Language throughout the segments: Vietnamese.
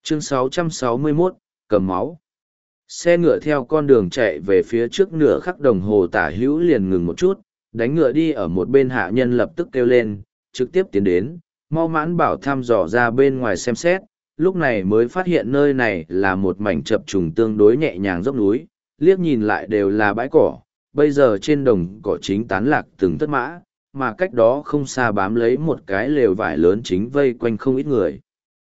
Chương 661, cầm máu. Xe ngựa theo con đường chạy về phía trước nửa khắc đồng hồ tả hữu liền ngừng một chút, đánh ngựa đi ở một bên hạ nhân lập tức kêu lên, trực tiếp tiến đến, mau mãn bảo thăm dò ra bên ngoài xem xét, lúc này mới phát hiện nơi này là một mảnh chập trùng tương đối nhẹ nhàng dốc núi, liếc nhìn lại đều là bãi cỏ, bây giờ trên đồng cỏ chính tán lạc từng tất mã, mà cách đó không xa bám lấy một cái lều vải lớn chính vây quanh không ít người.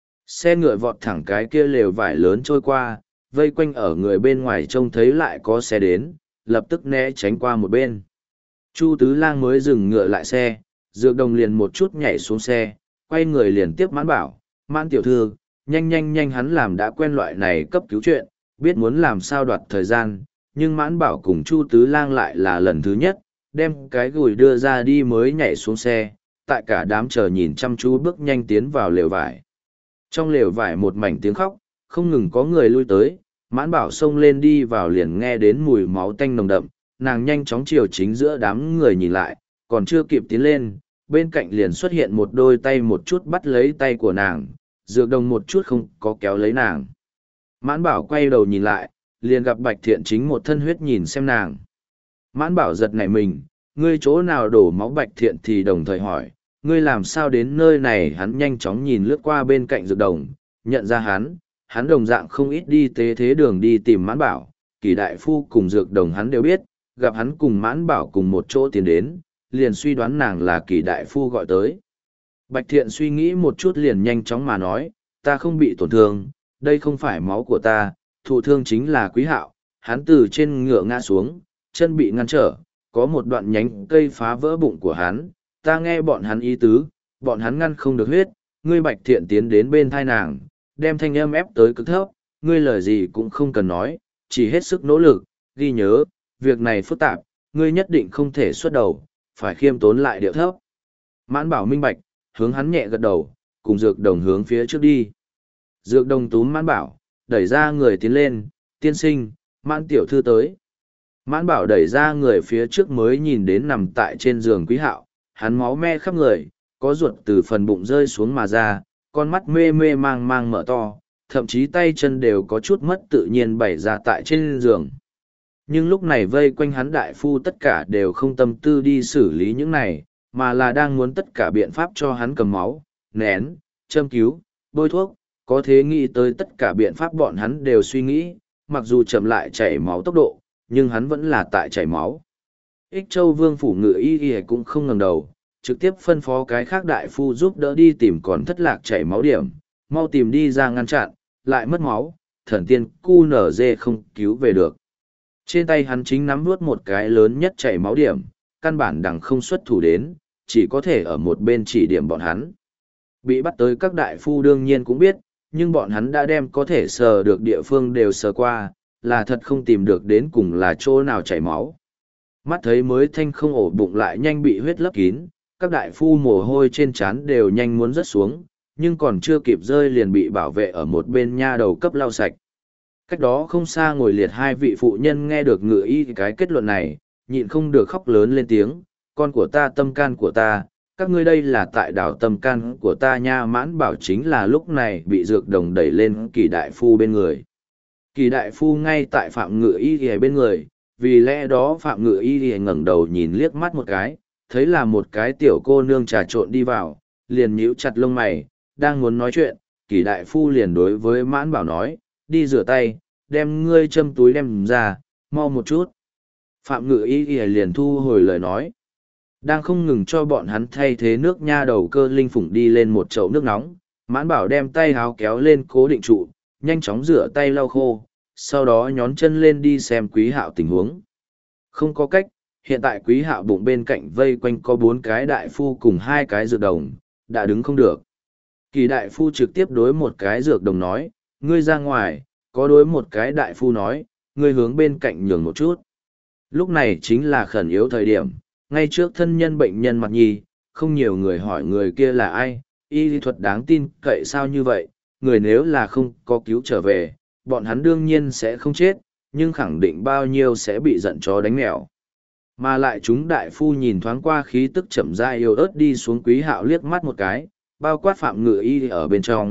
Xe ngựa vọt thẳng cái kia lều vải lớn trôi qua, vây quanh ở người bên ngoài trông thấy lại có xe đến, lập tức né tránh qua một bên. Chu Tứ Lang mới dừng ngựa lại xe, Dược Đồng liền một chút nhảy xuống xe, quay người liền tiếp Mãn bảo, Mãn tiểu thư, nhanh nhanh nhanh, hắn làm đã quen loại này cấp cứu chuyện, biết muốn làm sao đoạt thời gian, nhưng Mãn bảo cùng Chu Tứ Lang lại là lần thứ nhất, đem cái gùi đưa ra đi mới nhảy xuống xe, tại cả đám chờ nhìn chăm chú bước nhanh tiến vào lều vải. Trong lều vải một mảnh tiếng khóc, không ngừng có người lui tới, Mãn bảo xông lên đi vào liền nghe đến mùi máu tanh nồng đậm, nàng nhanh chóng chiều chính giữa đám người nhìn lại, còn chưa kịp tiến lên, bên cạnh liền xuất hiện một đôi tay một chút bắt lấy tay của nàng, Dược Đồng một chút không có kéo lấy nàng. Mãn bảo quay đầu nhìn lại, liền gặp Bạch Thiện chính một thân huyết nhìn xem nàng. Mãn bảo giật nảy mình, ngươi chỗ nào đổ máu? Bạch Thiện thì đồng thời hỏi, ngươi làm sao đến nơi này? Hắn nhanh chóng nhìn lướt qua bên cạnh Dược Đồng, nhận ra hắn đồng dạng không ít đi tế thế đường đi tìm Mãn bảo, Kỳ đại phu cùng Dược Đồng hắn đều biết, gặp hắn cùng Mãn bảo cùng một chỗ tiến đến, liền suy đoán nàng là Kỳ đại phu gọi tới. Bạch Thiện suy nghĩ một chút liền nhanh chóng mà nói, ta không bị tổn thương, đây không phải máu của ta, thụ thương chính là Quý Hạo, hắn từ trên ngựa ngã xuống, chân bị ngăn trở, có một đoạn nhánh cây phá vỡ bụng của hắn, ta nghe bọn hắn ý tứ, bọn hắn ngăn không được huyết, ngươi Bạch Thiện tiến đến bên thai nàng, đem thanh âm ép tới cực thấp, ngươi lời gì cũng không cần nói, chỉ hết sức nỗ lực, ghi nhớ, việc này phức tạp, ngươi nhất định không thể xuất đầu, phải khiêm tốn lại điệu thấp. Mãn bảo minh bạch, hướng hắn nhẹ gật đầu, cùng Dược Đồng hướng phía trước đi. Dược Đồng túm Mãn bảo, đẩy ra người tiến lên, tiên sinh, Mãn tiểu thư tới. Mãn bảo đẩy ra người phía trước mới nhìn đến nằm tại trên giường Quý Hạo, hắn máu me khắp người, có ruột từ phần bụng rơi xuống mà ra, con mắt mê mê mang mang mở to, thậm chí tay chân đều có chút mất tự nhiên bày ra tại trên giường. Nhưng lúc này vây quanh hắn đại phu tất cả đều không tâm tư đi xử lý những này, mà là đang muốn tất cả biện pháp cho hắn cầm máu, nén, châm cứu, bôi thuốc, có thế nghĩ tới tất cả biện pháp bọn hắn đều suy nghĩ, mặc dù chậm lại chảy máu tốc độ, nhưng hắn vẫn là tại chảy máu. Ích Châu Vương phủ ngự y cũng không ngẩng đầu, trực tiếp phân phó cái khác đại phu giúp đỡ đi tìm còn thất lạc chảy máu điểm, mau tìm đi ra ngăn chặn, lại mất máu, thần tiên cu nở dê không cứu về được. Trên tay hắn chính nắm nuốt một cái lớn nhất chảy máu điểm, căn bản đằng không xuất thủ đến, chỉ có thể ở một bên chỉ điểm bọn hắn. Bị bắt tới các đại phu đương nhiên cũng biết, nhưng bọn hắn đã đem có thể sờ được địa phương đều sờ qua, là thật không tìm được đến cùng là chỗ nào chảy máu. Mắt thấy mới thanh không ổ bụng lại nhanh bị huyết lấp kín, các đại phu mồ hôi trên trán đều nhanh muốn rớt xuống, nhưng còn chưa kịp rơi liền bị bảo vệ ở một bên nha đầu cấp lau sạch. Cách đó không xa ngồi liệt hai vị phụ nhân nghe được ngự y cái kết luận này, nhịn không được khóc lớn lên tiếng, con của ta, tâm can của ta, các ngươi đây là tại đảo tâm can của ta nha. Mãn bảo chính là lúc này bị Dược Đồng đẩy lên Kỳ đại phu bên người. Kỳ đại phu ngay tại Phạm Ngự Y bên người, vì lẽ đó Phạm Ngự Y ngẩng đầu nhìn liếc mắt một cái, thấy là một cái tiểu cô nương trà trộn đi vào, liền nhíu chặt lông mày, đang muốn nói chuyện, Kỳ đại phu liền đối với Mãn bảo nói, đi rửa tay, đem ngươi châm túi đem ra, mau một chút. Phạm Ngự Y liền thu hồi lời nói, đang không ngừng cho bọn hắn thay thế nước nha đầu Cơ Linh phủng đi lên một chậu nước nóng, Mãn bảo đem tay háo kéo lên cố định trụ, nhanh chóng rửa tay lau khô, sau đó nhón chân lên đi xem Quý Hạo tình huống. Không có cách, hiện tại Quý Hạo bụng bên cạnh vây quanh có 4 cái đại phu cùng 2 cái dược đồng, đã đứng không được. Kỳ đại phu trực tiếp đối một cái dược đồng nói, ngươi ra ngoài, có đối một cái đại phu nói, ngươi hướng bên cạnh nhường một chút. Lúc này chính là khẩn yếu thời điểm, ngay trước thân nhân bệnh nhân mặt nhi, không nhiều người hỏi người kia là ai, y lý thuật đáng tin cậy sao như vậy, người nếu là không có cứu trở về, bọn hắn đương nhiên sẽ không chết, nhưng khẳng định bao nhiêu sẽ bị giận chó đánh mèo. Mà lại chúng đại phu nhìn thoáng qua khí tức chậm rãi yếu ớt đi xuống Quý Hạo liếc mắt một cái, bao quát Phạm Ngự Y ở bên trong,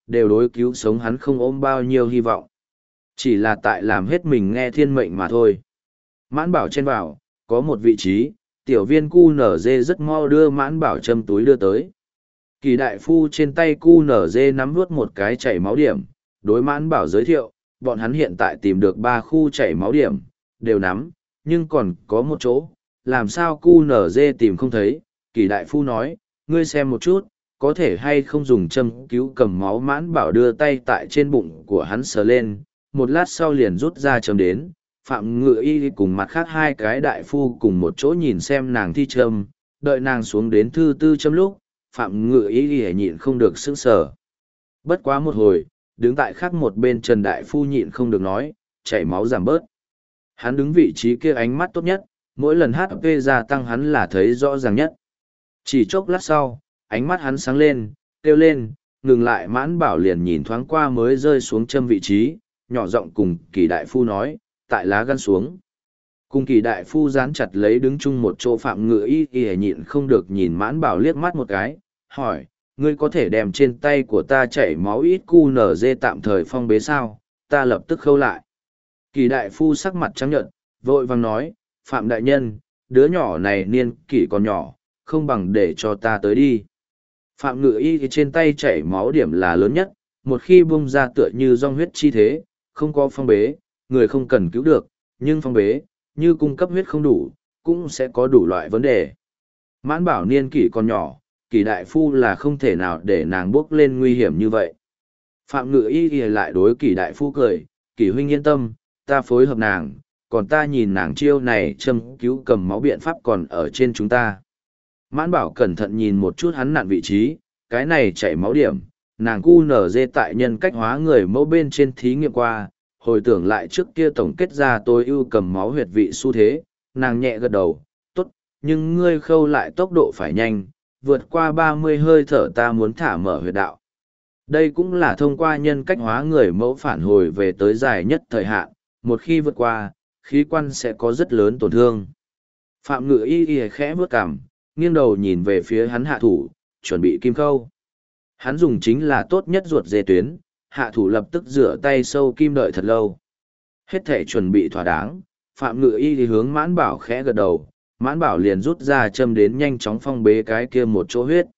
đều đối cứu sống hắn không ôm bao nhiêu hy vọng. Chỉ là tại làm hết mình nghe thiên mệnh mà thôi. Mãn bảo trên vào, có một vị trí, tiểu viên cu nở dê rất mau đưa mãn bảo châm túi đưa tới. Kỳ đại phu trên tay cu nở dê nắm vuốt một cái chảy máu điểm, đối mãn bảo giới thiệu, bọn hắn hiện tại tìm được 3 khu chảy máu điểm, đều nắm, nhưng còn có một chỗ, làm sao cu nở dê tìm không thấy. Kỳ đại phu nói, ngươi xem một chút, có thể hay không dùng châm cứu cầm máu. Mãn bảo đưa tay tại trên bụng của hắn sờ lên, một lát sau liền rút ra châm đến. Phạm Ngự Y cùng mặt khác 2 cái đại phu cùng một chỗ nhìn xem nàng thi châm, đợi nàng xuống đến thứ 4 châm lúc, Phạm Ngự Y nhịn không được sững sờ. Bất quá một hồi, đứng tại khác một bên Trần đại phu nhịn không được nói, chảy máu giảm bớt. Hắn đứng vị trí kia ánh mắt tốt nhất, mỗi lần HP gia tăng hắn là thấy rõ ràng nhất. Chỉ chốc lát sau, ánh mắt hắn sáng lên, kêu lên, ngừng lại. Mãn bảo liền nhìn thoáng qua mới rơi xuống châm vị trí, nhỏ giọng cùng Kỳ đại phu nói, tại lá gan xuống. Cùng Kỳ đại phu dán chặt lấy đứng chung một chỗ. Phạm Ngự Y nhịn không được nhìn mãn bảo liếc mắt một cái, hỏi, ngươi có thể đem trên tay của ta chảy máu ít cu nở dê tạm thời phong bế sao? Ta lập tức khâu lại. Kỳ đại phu sắc mặt trắng nhợt, vội vàng nói, Phạm đại nhân, đứa nhỏ này niên kỷ còn nhỏ, không bằng để cho ta tới đi. Phạm Ngự Y thì trên tay chảy máu điểm là lớn nhất, một khi bung ra tựa như dòng huyết chi thế, không có phong bế, người không cần cứu được, nhưng phong bế, như cung cấp huyết không đủ, cũng sẽ có đủ loại vấn đề. Mãn bảo niên kỷ còn nhỏ, Kỳ đại phu là không thể nào để nàng bước lên nguy hiểm như vậy. Phạm Ngự Y thì lại đối Kỳ đại phu cười, Kỳ huynh yên tâm, ta phối hợp nàng, còn ta nhìn nàng chiêu này châm cứu cầm máu biện pháp còn ở trên chúng ta. Mãn bảo cẩn thận nhìn một chút hắn nặn vị trí, cái này chảy máu điểm, nàng cu nở dê tại nhân cách hóa người mẫu bên trên thí nghiệm qua, hồi tưởng lại trước kia tổng kết ra tối ưu cầm máu huyệt vị xu thế, nàng nhẹ gật đầu, tốt, nhưng ngươi khâu lại tốc độ phải nhanh, vượt qua 30 hơi thở ta muốn thả mở huyệt đạo. Đây cũng là thông qua nhân cách hóa người mẫu phản hồi về tới dài nhất thời hạn, một khi vượt qua, khí quan sẽ có rất lớn tổn thương. Phạm Ngự Y khẽ bước cằm, nghiêng đầu nhìn về phía hắn hạ thủ, chuẩn bị kim khâu. Hắn dùng chính là tốt nhất ruột dê tuyến, hạ thủ lập tức rửa tay sâu kim đợi thật lâu. Hết thể chuẩn bị thỏa đáng, Phạm Ngự Y thì hướng Mãn Bảo khẽ gật đầu, Mãn Bảo liền rút ra châm đến nhanh chóng phong bế cái kia một chỗ huyết.